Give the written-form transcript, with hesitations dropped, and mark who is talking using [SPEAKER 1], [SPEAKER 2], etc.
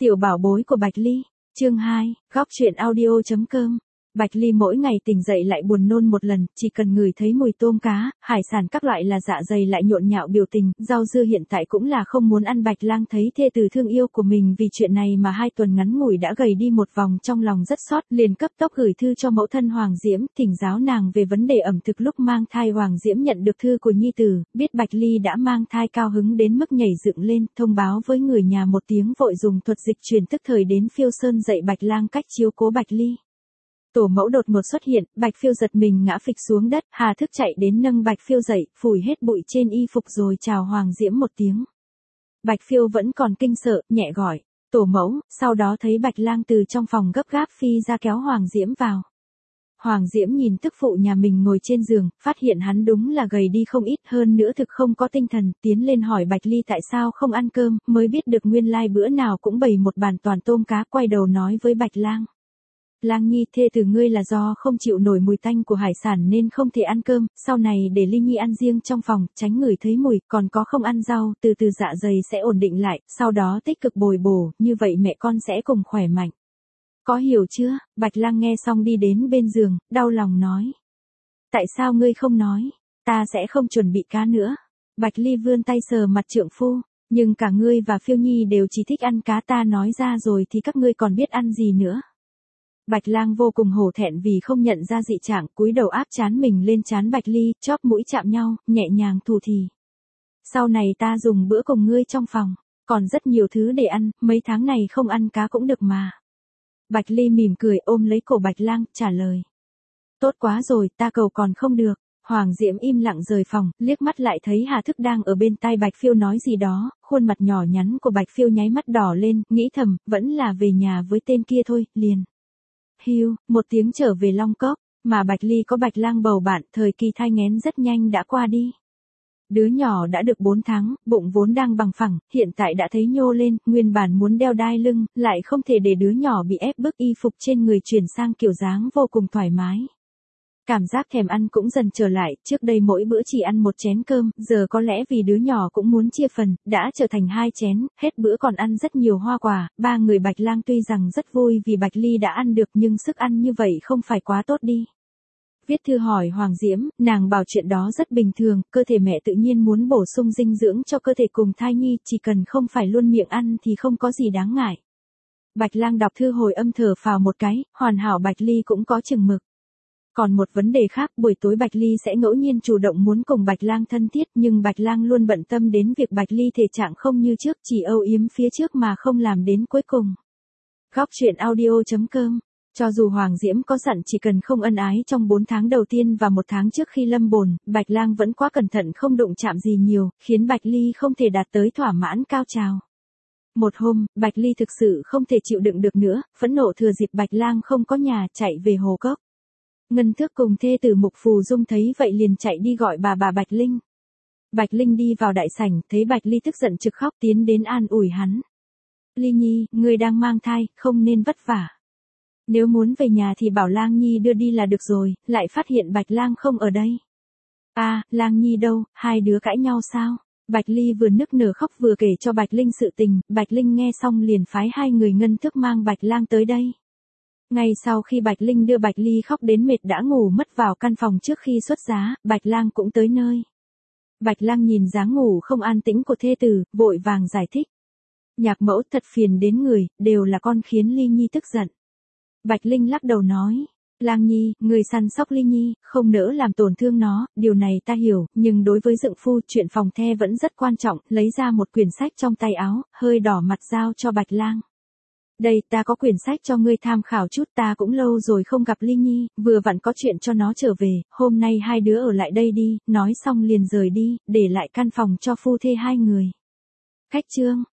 [SPEAKER 1] Tiểu bảo bối của Bạch Ly, chương 2, góc truyện audio.com. Bạch Ly mỗi ngày tỉnh dậy lại buồn nôn một lần, chỉ cần ngửi thấy mùi tôm cá, hải sản các loại là dạ dày lại nhộn nhạo biểu tình, rau dưa hiện tại cũng là không muốn ăn. Bạch Lang thấy thê tử thương yêu của mình vì chuyện này mà 2 tuần ngắn ngủi đã gầy đi một vòng, trong lòng rất xót, liền cấp tốc gửi thư cho mẫu thân Hoàng Diễm, thỉnh giáo nàng về vấn đề ẩm thực lúc mang thai. Hoàng Diễm nhận được thư của nhi tử, biết Bạch Ly đã mang thai cao hứng đến mức nhảy dựng lên, thông báo với người nhà một tiếng vội dùng thuật dịch truyền tức thời đến Phiêu Sơn dạy Bạch Lang cách chiếu cố Bạch Ly. Tổ mẫu đột ngột xuất hiện, Bạch Phiêu giật mình ngã phịch xuống đất, Hà Thức chạy đến nâng Bạch Phiêu dậy, phủi hết bụi trên y phục rồi chào Hoàng Diễm một tiếng. Bạch Phiêu vẫn còn kinh sợ, nhẹ gọi, tổ mẫu, sau đó thấy Bạch Lang từ trong phòng gấp gáp phi ra kéo Hoàng Diễm vào. Hoàng Diễm nhìn tức phụ nhà mình ngồi trên giường, phát hiện hắn đúng là gầy đi không ít, hơn nữa thực không có tinh thần, tiến lên hỏi Bạch Ly tại sao không ăn cơm, mới biết được nguyên lai bữa nào cũng bày một bàn toàn tôm cá, quay đầu nói với Bạch Lang. Lang Nhi, thê từ ngươi là do không chịu nổi mùi tanh của hải sản nên không thể ăn cơm, sau này để Ly Nhi ăn riêng trong phòng, tránh ngửi thấy mùi, còn có không ăn rau, từ từ dạ dày sẽ ổn định lại, sau đó tích cực bồi bổ, như vậy mẹ con sẽ cùng khỏe mạnh. Có hiểu chưa? Bạch Lang nghe xong đi đến bên giường, đau lòng nói. Tại sao ngươi không nói? Ta sẽ không chuẩn bị cá nữa. Bạch Ly vươn tay sờ mặt trượng phu, nhưng cả ngươi và Phiêu Nhi đều chỉ thích ăn cá, ta nói ra rồi thì các ngươi còn biết ăn gì nữa. Bạch Lang vô cùng hổ thẹn vì không nhận ra dị trạng, cúi đầu áp trán mình lên trán Bạch Ly, chóp mũi chạm nhau, nhẹ nhàng thủ thỉ. Sau này ta dùng bữa cùng ngươi trong phòng, còn rất nhiều thứ để ăn, mấy tháng này không ăn cá cũng được mà. Bạch Ly mỉm cười ôm lấy cổ Bạch Lang, trả lời. Tốt quá rồi, ta cầu còn không được. Hoàng Diễm im lặng rời phòng, liếc mắt lại thấy Hà Thức đang ở bên tai Bạch Phiêu nói gì đó, khuôn mặt nhỏ nhắn của Bạch Phiêu nháy mắt đỏ lên, nghĩ thầm, vẫn là về nhà với tên kia thôi, liền. Hiu, một tiếng trở về Long Cốc, mà Bạch Ly có Bạch Lang bầu bạn, thời kỳ thai nghén rất nhanh đã qua đi. Đứa nhỏ đã được 4 tháng, bụng vốn đang bằng phẳng, hiện tại đã thấy nhô lên, nguyên bản muốn đeo đai lưng, lại không thể để đứa nhỏ bị ép bức, y phục trên người chuyển sang kiểu dáng vô cùng thoải mái. Cảm giác thèm ăn cũng dần trở lại, trước đây mỗi bữa chỉ ăn 1 chén cơm, giờ có lẽ vì đứa nhỏ cũng muốn chia phần, đã trở thành 2 chén, hết bữa còn ăn rất nhiều hoa quả. 3 người Bạch Lang tuy rằng rất vui vì Bạch Ly đã ăn được nhưng sức ăn như vậy không phải quá tốt đi. Viết thư hỏi Hoàng Diễm, nàng bảo chuyện đó rất bình thường, cơ thể mẹ tự nhiên muốn bổ sung dinh dưỡng cho cơ thể cùng thai nhi, chỉ cần không phải luôn miệng ăn thì không có gì đáng ngại. Bạch Lang đọc thư hồi âm thở phào một cái, hoàn hảo Bạch Ly cũng có chừng mực. Còn một vấn đề khác, buổi tối Bạch Ly sẽ ngẫu nhiên chủ động muốn cùng Bạch Lang thân thiết, nhưng Bạch Lang luôn bận tâm đến việc Bạch Ly thể trạng không như trước, chỉ âu yếm phía trước mà không làm đến cuối cùng. Góc truyện audio.com. Cho dù Hoàng Diễm có dặn chỉ cần không ân ái trong 4 tháng đầu tiên và 1 tháng trước khi lâm bồn, Bạch Lang vẫn quá cẩn thận không đụng chạm gì nhiều, khiến Bạch Ly không thể đạt tới thỏa mãn cao trào. Một hôm, Bạch Ly thực sự không thể chịu đựng được nữa, phẫn nộ thừa dịp Bạch Lang không có nhà, chạy về Hồ Cốc. Ngân Thước cùng thê tử Mục Phù Dung thấy vậy liền chạy đi gọi bà Bạch Linh. Bạch Linh đi vào đại sảnh, thấy Bạch Ly tức giận trực khóc, tiến đến an ủi hắn. Ly Nhi, ngươi đang mang thai, không nên vất vả. Nếu muốn về nhà thì bảo Lang Nhi đưa đi là được rồi, lại phát hiện Bạch Lang không ở đây. À, Lang Nhi đâu, hai đứa cãi nhau sao? Bạch Ly vừa nức nở khóc vừa kể cho Bạch Linh sự tình, Bạch Linh nghe xong liền phái 2 người Ngân Thước mang Bạch Lang tới đây. Ngay sau khi Bạch Linh đưa Bạch Ly khóc đến mệt đã ngủ mất vào căn phòng trước khi xuất giá, Bạch Lang cũng tới nơi. Bạch Lang nhìn dáng ngủ không an tĩnh của thê tử, vội vàng giải thích. Nhạc mẫu thật phiền đến người, đều là con khiến Ly Nhi tức giận. Bạch Linh lắc đầu nói, Lang Nhi, người săn sóc Ly Nhi, không nỡ làm tổn thương nó, điều này ta hiểu, nhưng đối với dượng phu chuyện phòng the vẫn rất quan trọng, lấy ra một quyển sách trong tay áo, hơi đỏ mặt giao cho Bạch Lang. Đây, ta có quyển sách cho ngươi tham khảo chút, ta cũng lâu rồi không gặp Ly Nhi, vừa vặn có chuyện cho nó trở về, hôm nay hai đứa ở lại đây đi, nói xong liền rời đi, để lại căn phòng cho phu thê 2 người. Khách trương,